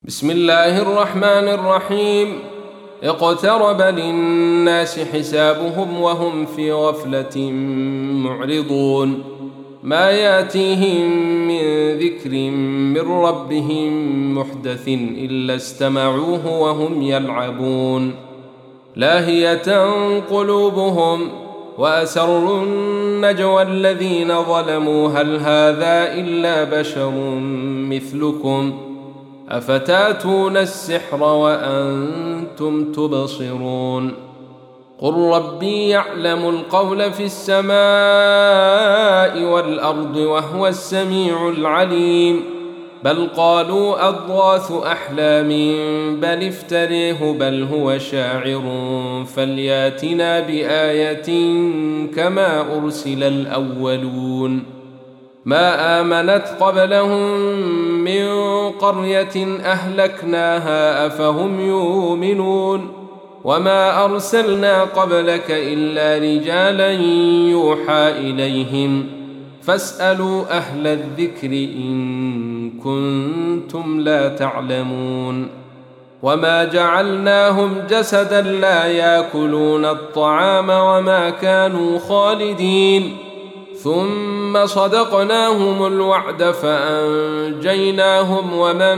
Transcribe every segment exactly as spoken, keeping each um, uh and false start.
بسم الله الرحمن الرحيم. اقترب للناس حسابهم وهم في غفلة معرضون. ما ياتيهم من ذكر من ربهم محدث إلا استمعوه وهم يلعبون. لاهية قلوبهم وأسروا النجوى الذين ظلموا هل هذا إلا بشر مثلكم أفتاتون السحر وأنتم تبصرون. قل ربي يعلم القول في السماء والأرض وهو السميع العليم. بل قالوا أضغاث أحلام بل افتريه بل هو شاعر فلياتنا بآية كما أرسل الأولون. ما آمنت قبلهم من قرية أهلكناها أفهم يؤمنون. وما أرسلنا قبلك إلا رجالا يوحى إليهم فاسألوا أهل الذكر إن كنتم لا تعلمون. وما جعلناهم جسدا لا يأكلون الطعام وما كانوا خالدين ثم صدقناهم الوعد فأنجيناهم ومن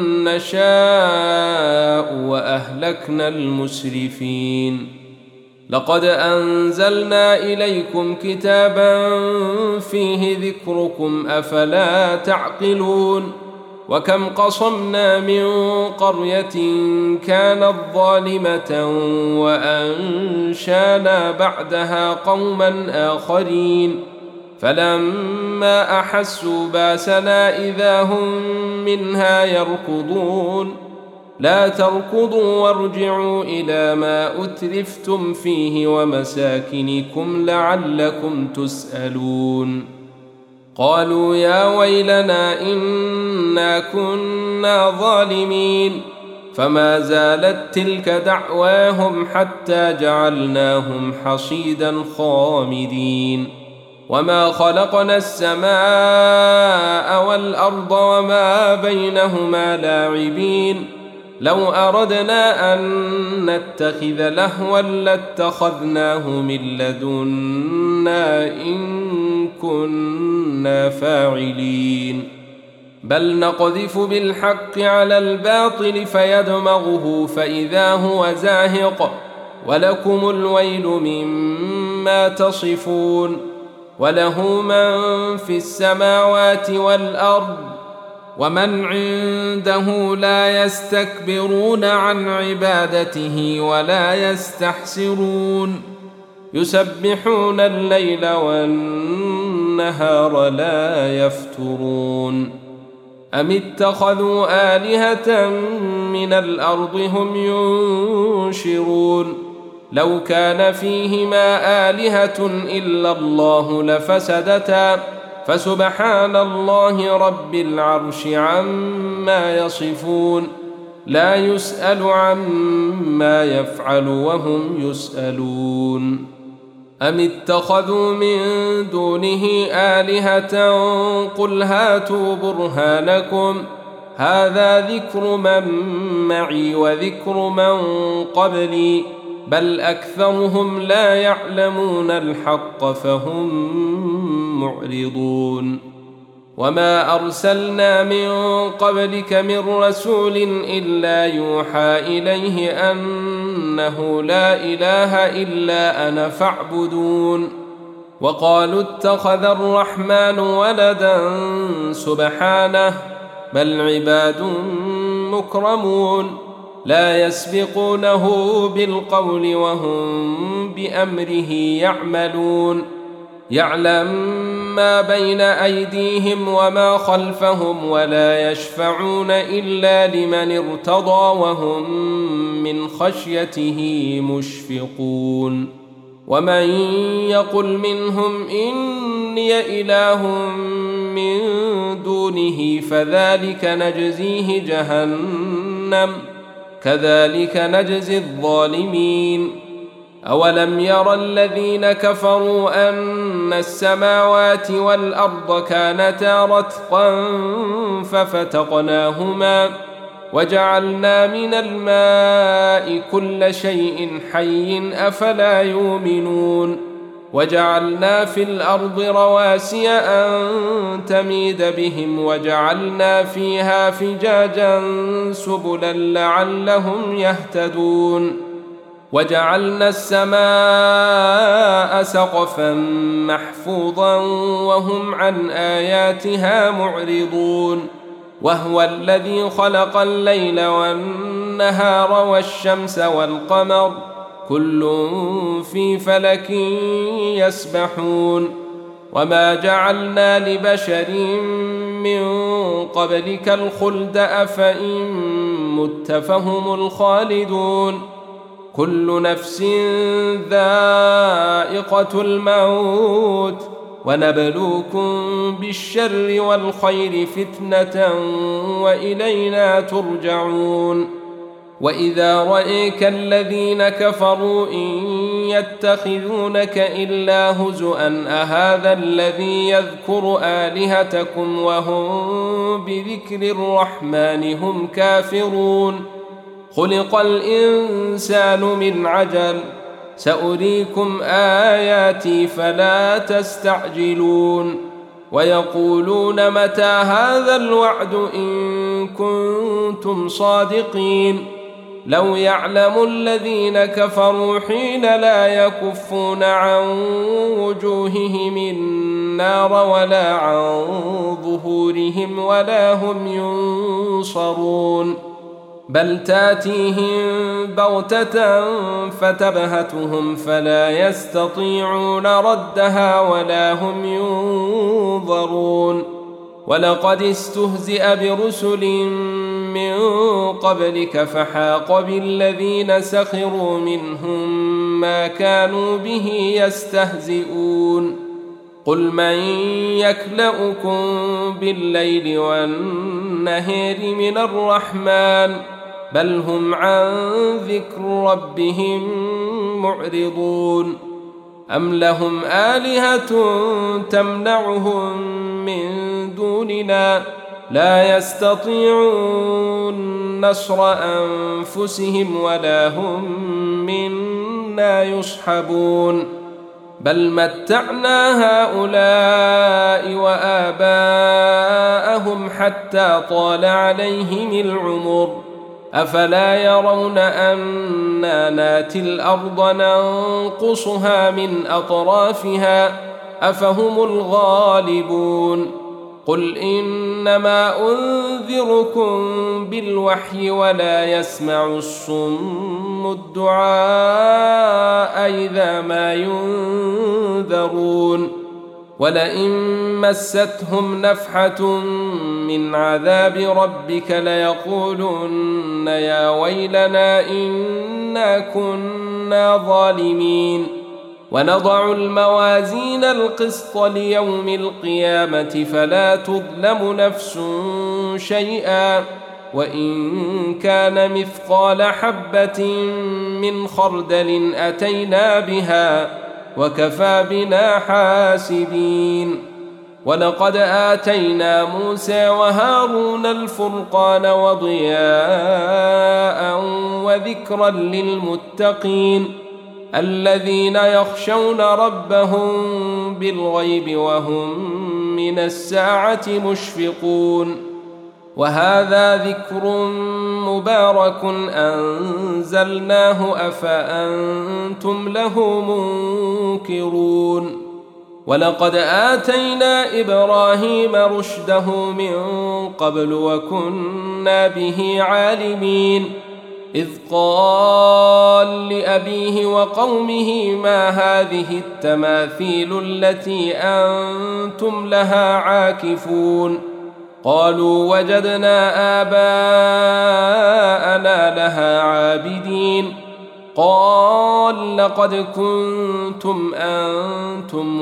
نشاء وأهلكنا المسرفين. لقد أنزلنا إليكم كتابا فيه ذكركم أفلا تعقلون. وكم قصمنا من قرية كانت ظالمة وأنشانا بعدها قوما آخرين فلما أحسوا باسنا إذا هم منها يركضون. لا تركضوا وارجعوا إلى ما أترفتم فيه ومساكنكم لعلكم تسألون. قالوا يا ويلنا إنا كنا ظالمين فما زالت تلك دعواهم حتى جعلناهم حصيدا خامدين. وما خلقنا السماء والأرض وما بينهما لاعبين. لو أردنا أن نتخذ لهوا لاتخذناه من لدنا إن كنا فاعلين. بل نقذف بالحق على الباطل فيدمغه فإذا هو زاهق ولكم الويل مما تصفون. وله من في السماوات والأرض ومن عنده لا يستكبرون عن عبادته ولا يستحسرون. يسبحون الليل والنهار لا يفترون. أم اتخذوا آلهة من الأرض هم ينشرون. لو كان فيهما آلهة إلا الله لفسدتا فسبحان الله رب العرش عما يصفون. لا يسأل عما يفعل وهم يسألون. أم اتخذوا من دونه آلهة قل هاتوا برهانكم هذا ذكر من معي وذكر من قبلي بل أكثرهم لا يعلمون الحق فهم معرضون. وما أرسلنا من قبلك من رسول إلا يوحى إليه أنه لا إله إلا أنا فاعبدون. وقالوا اتخذ الرحمن ولدا سبحانه بل عباد مكرمون لا يسبقونه بالقول وهم بأمره يعملون. يعلم ما بين أيديهم وما خلفهم ولا يشفعون إلا لمن ارتضى وهم من خشيته مشفقون. ومن يقل منهم إني إله من دونه فذلك نجزيه جهنم كذلك نجزي الظالمين. أولم ير الذين كفروا أن السماوات والأرض كانتا رتقا ففتقناهما وجعلنا من الماء كل شيء حي أفلا يؤمنون وجعلنا في الأرض رواسي أن تميد بهم وجعلنا فيها فجاجا سبلا لعلهم يهتدون وجعلنا السماء سقفا محفوظا وهم عن آياتها معرضون وهو الذي خلق الليل والنهار والشمس والقمر كل في فلك يسبحون وما جعلنا لبشر من قبلك الخلد أفإن مت فهم الخالدون كل نفس ذائقة الموت ونبلوكم بالشر والخير فتنة وإلينا ترجعون وإذا رأيك الذين كفروا إن يتخذونك إلا هزؤا أهذا الذي يذكر آلهتكم وهم بذكر الرحمن هم كافرون خلق الإنسان من عجل سأريكم آياتي فلا تستعجلون ويقولون متى هذا الوعد إن كنتم صادقين لو يعلم الذين كفروا حين لا يكفون عن وجوههم النار ولا عن ظهورهم ولا هم ينصرون بل تاتيهم بغتة فتبهتهم فلا يستطيعون ردها ولا هم ينظرون ولقد استهزئ برسل من قبلك فحاق بالذين سخروا منهم ما كانوا به يستهزئون قل من يكلؤكم بالليل والنهار من الرحمن بل هم عن ذكر ربهم معرضون أم لهم آلهة تمنعهم من دوننا لا يستطيعون نصر أنفسهم ولا هم منا يصحبون بل متعنا هؤلاء وآباءهم حتى طال عليهم العمر أفلا يرون أنا ناتي الأرض ننقصها من أطرافها أفهم الغالبون قل إنما أنذركم بالوحي ولا يسمع الصم الدعاء إذا ما ينذرون ولئن مستهم نفحة من عذاب ربك ليقولن يا ويلنا إنا كنا ظالمين ونضع الموازين القسط ليوم القيامة فلا تظلم نفس شيئا وإن كان مثقال حبة من خردل أتينا بها وكفى بنا حاسبين ولقد آتينا موسى وهارون الفرقان وضياء وذكرا للمتقين الذين يخشون ربهم بالغيب وهم من الساعة مشفقون وهذا ذكر مبارك أنزلناه أفأنتم له منكرون ولقد آتينا إبراهيم رشده من قبل وكنا به عالمين إذ قال لأبيه وقومه ما هذه التماثيل التي أنتم لها عاكفون قالوا وجدنا آباءنا لها عابدين قال لقد كنتم أنتم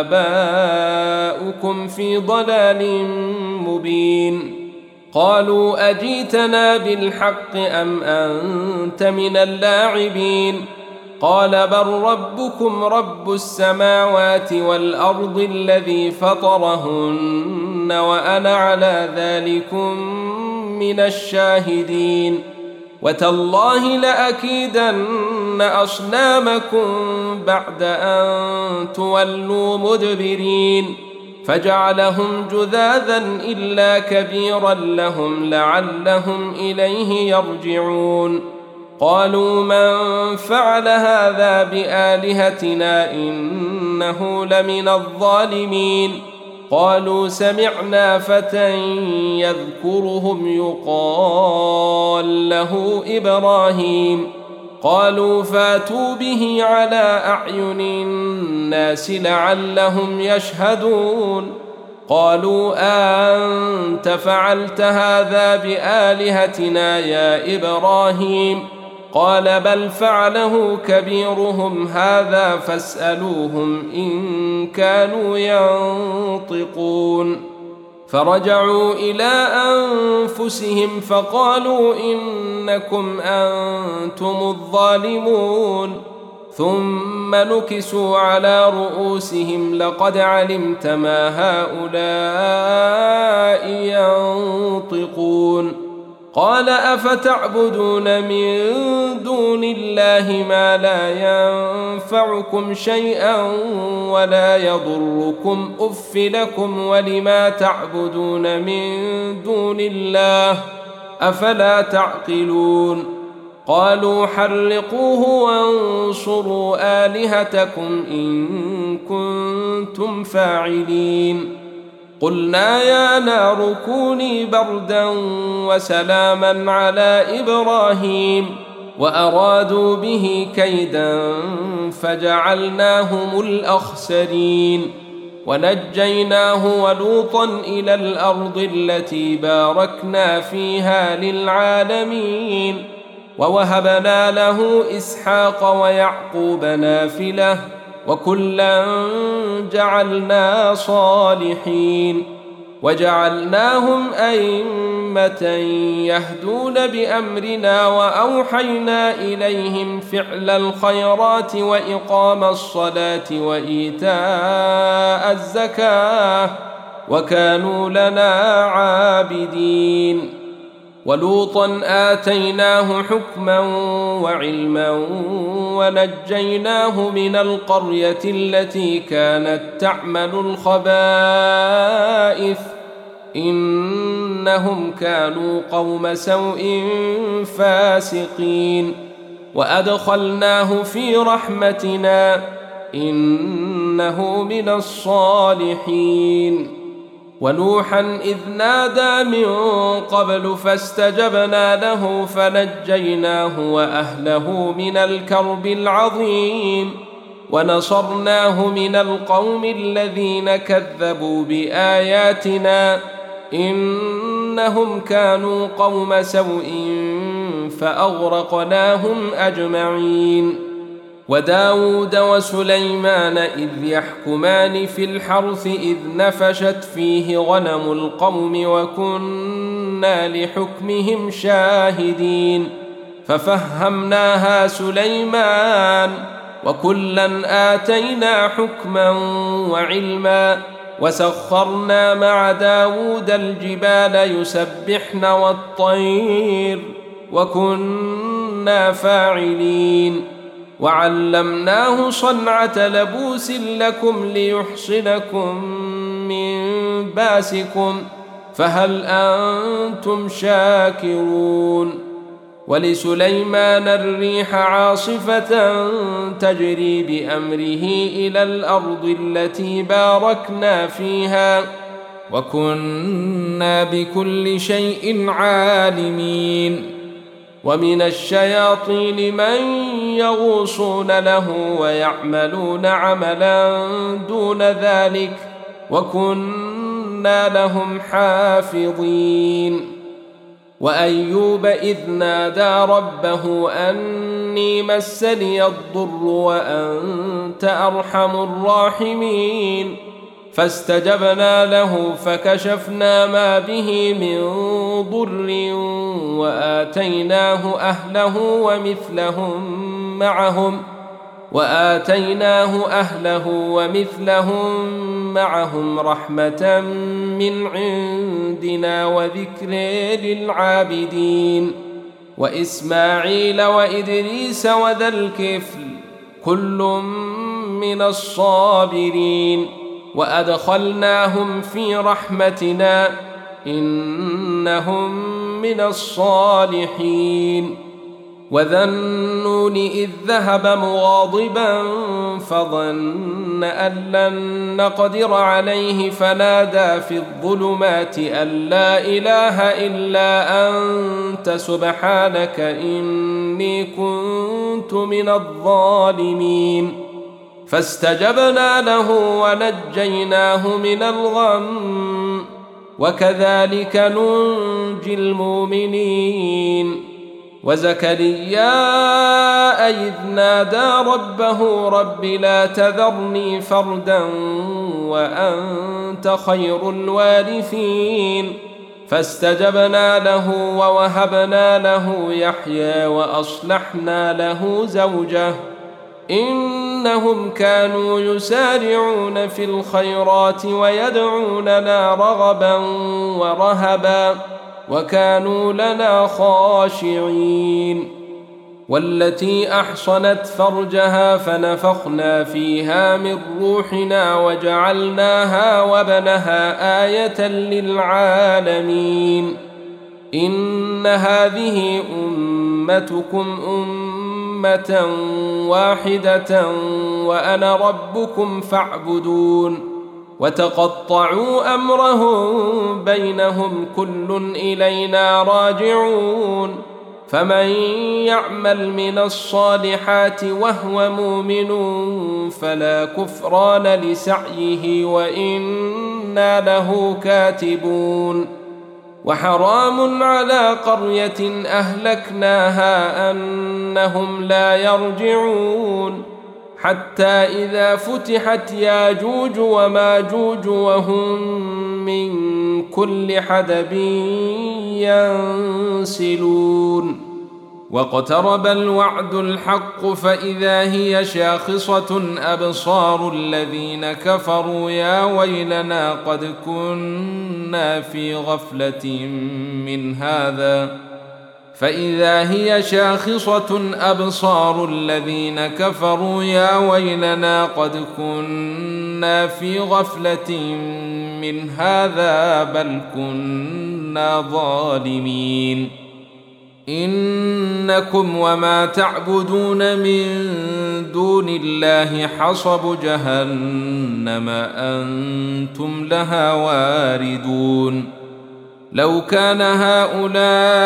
وآباؤكم في ضلال مبين قالوا أجيتنا بالحق أم أنت من اللاعبين قال بل ربكم رب السماوات والأرض الذي فطرهن وأنا على ذلكم من الشاهدين وتالله لأكيدن أصنامكم بعد أن تولوا مدبرين فجعلهم جذاذا إلا كبيرا لهم لعلهم إليه يرجعون قالوا من فعل هذا بآلهتنا إنه لمن الظالمين قالوا سمعنا فتى يذكرهم يقال له إبراهيم قالوا فاتوا به على أعين الناس لعلهم يشهدون قالوا أنت فعلت هذا بآلهتنا يا إبراهيم قال بل فعله كبيرهم هذا فاسألوهم إن كانوا ينطقون فرجعوا إلى أنفسهم فقالوا إنكم أنتم الظالمون ثم نكسوا على رؤوسهم لقد علمت ما هؤلاء ينطقون قال أفتعبدون من دون الله ما لا ينفعكم شيئا ولا يضركم أف لكم ولما تعبدون من دون الله أفلا تعقلون قالوا حرقوه وانصروا آلهتكم إن كنتم فاعلين قلنا يا نار كوني بردا وسلاما على إبراهيم وأرادوا به كيدا فجعلناهم الأخسرين ونجيناه ولوطا إلى الأرض التي باركنا فيها للعالمين ووهبنا له إسحاق ويعقوب نافلة وكلا جعلنا صالحين وجعلناهم أئمة يهدون بأمرنا وأوحينا إليهم فعل الخيرات وإقام الصلاة وإيتاء الزكاة وكانوا لنا عابدين ولوطا آتيناه حكما وعلما ونجيناه من القرية التي كانت تعمل الخبائث إنهم كانوا قوم سوء فاسقين وأدخلناه في رحمتنا إنه من الصالحين ونوحا إذ نادى من قبل فاستجبنا له فنجيناه وأهله من الكرب العظيم ونصرناه من القوم الذين كذبوا بآياتنا إنهم كانوا قوم سوء فأغرقناهم أجمعين وداود وسليمان إذ يحكمان في الحرث إذ نفشت فيه غنم القوم وكنا لحكمهم شاهدين ففهمناها سليمان وكلا آتينا حكما وعلما وسخرنا مع داود الجبال يسبحن والطير وكنا فاعلين وعلمناه صنعة لبوس لكم ليحصنكم من باسكم فهل أنتم شاكرون ولسليمان الريح عاصفة تجري بأمره إلى الأرض التي باركنا فيها وكنا بكل شيء عالمين ومن الشياطين من يغوصون له ويعملون عملا دون ذلك وكنا لهم حافظين وأيوب إذ نادى ربه أني مسني الضر وأنت أرحم الراحمين فاستجبنا له فكشفنا ما به من ضر وآتيناه أهله ومثلهم معهم وآتيناه أهله ومثلهم معهم رحمة من عندنا وذكر للعابدين وإسماعيل وإدريس وذا الكفل كل من الصابرين وأدخلناهم في رحمتنا إنهم من الصالحين وذا النون إذ ذهب مغاضبا فظن أن لن نقدر عليه فنادى في الظلمات أن لا إله إلا أنت سبحانك إني كنت من الظالمين فاستجبنا له ونجيناه من الغم وكذلك ننجي المؤمنين وزكريا إذ نادى ربه رب لا تذرني فردا وأنت خير الوارثين فاستجبنا له ووهبنا له يحيى وأصلحنا له زوجه إنهم كانوا يسارعون في الخيرات ويدعوننا رغبا ورهبا وكانوا لنا خاشعين والتي أحصنت فرجها فنفخنا فيها من روحنا وجعلناها وابنها آية للعالمين إن هذه أمتكم أمة واحدة وأنا ربكم فاعبدون وتقطعوا أمرهم بينهم كل إلينا راجعون فمن يعمل من الصالحات وهو مؤمن فلا كفران لسعيه وإنا له كاتبون وحرام على قرية أهلكناها أنهم لا يرجعون حتى إذا فتحت ياجوج وماجوج وهم من كل حدب ينسلون واقترب الوعد الحق فإذا هي شاخصة أبصار الذين كفروا يا ويلنا قد كنا في غفلة من هذا فإذا هي شاخصة أبصار الذين كفروا يا ويلنا قد كنا في غفلة من هذا بل كنا ظالمين إنكم وما تعبدون من دون الله حصب جهنم أنتم لها واردون لو كان هؤلاء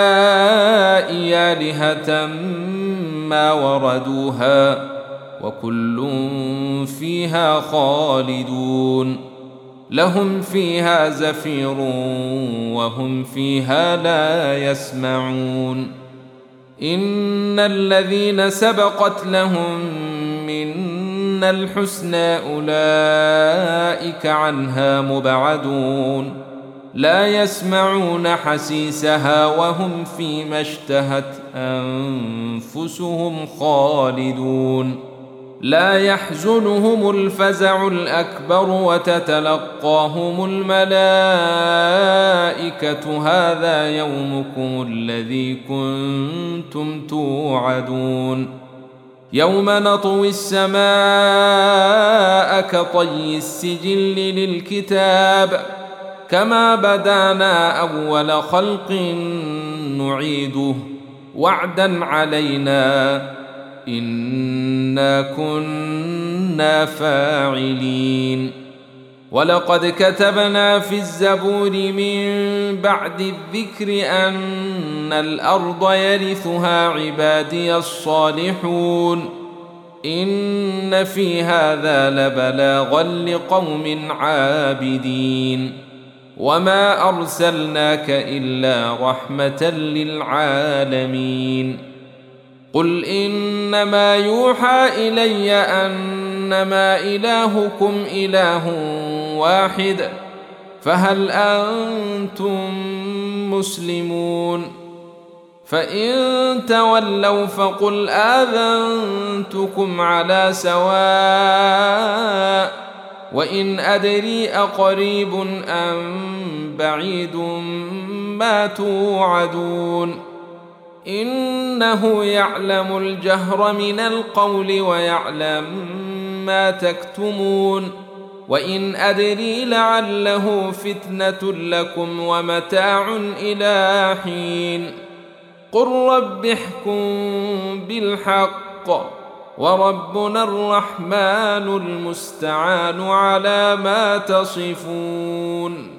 آلهة ما وردوها وكل فيها خالدون لهم فيها زفير وهم فيها لا يسمعون إن الذين سبقت لهم منا الحسنى أولئك عنها مبعدون لا يسمعون حسيسها وهم فيما اشتهت أنفسهم خالدون لا يحزنهم الفزع الأكبر وتتلقاهم الملائكة هذا يومكم الذي كنتم توعدون يوم نطوي السماء كطي السجل للكتاب كما بدانا أول خلق نعيده وعدا علينا إنا كنا فاعلين ولقد كتبنا في الزبور من بعد الذكر أن الأرض يرثها عبادي الصالحون إن في هذا لبلاغا لقوم عابدين وما أرسلناك إلا رحمة للعالمين قل إنما يوحى إلي أنما إلهكم إله واحد فهل أنتم مسلمون فإن تولوا فقل آذنتكم على سواء وإن أدري أقريب أم بعيد ما توعدون إنه يعلم الجهر من القول ويعلم ما تكتمون وإن أدري لعله فتنة لكم ومتاع إلى حين قل رب احكم بالحق وربنا الرحمن المستعان على ما تصفون.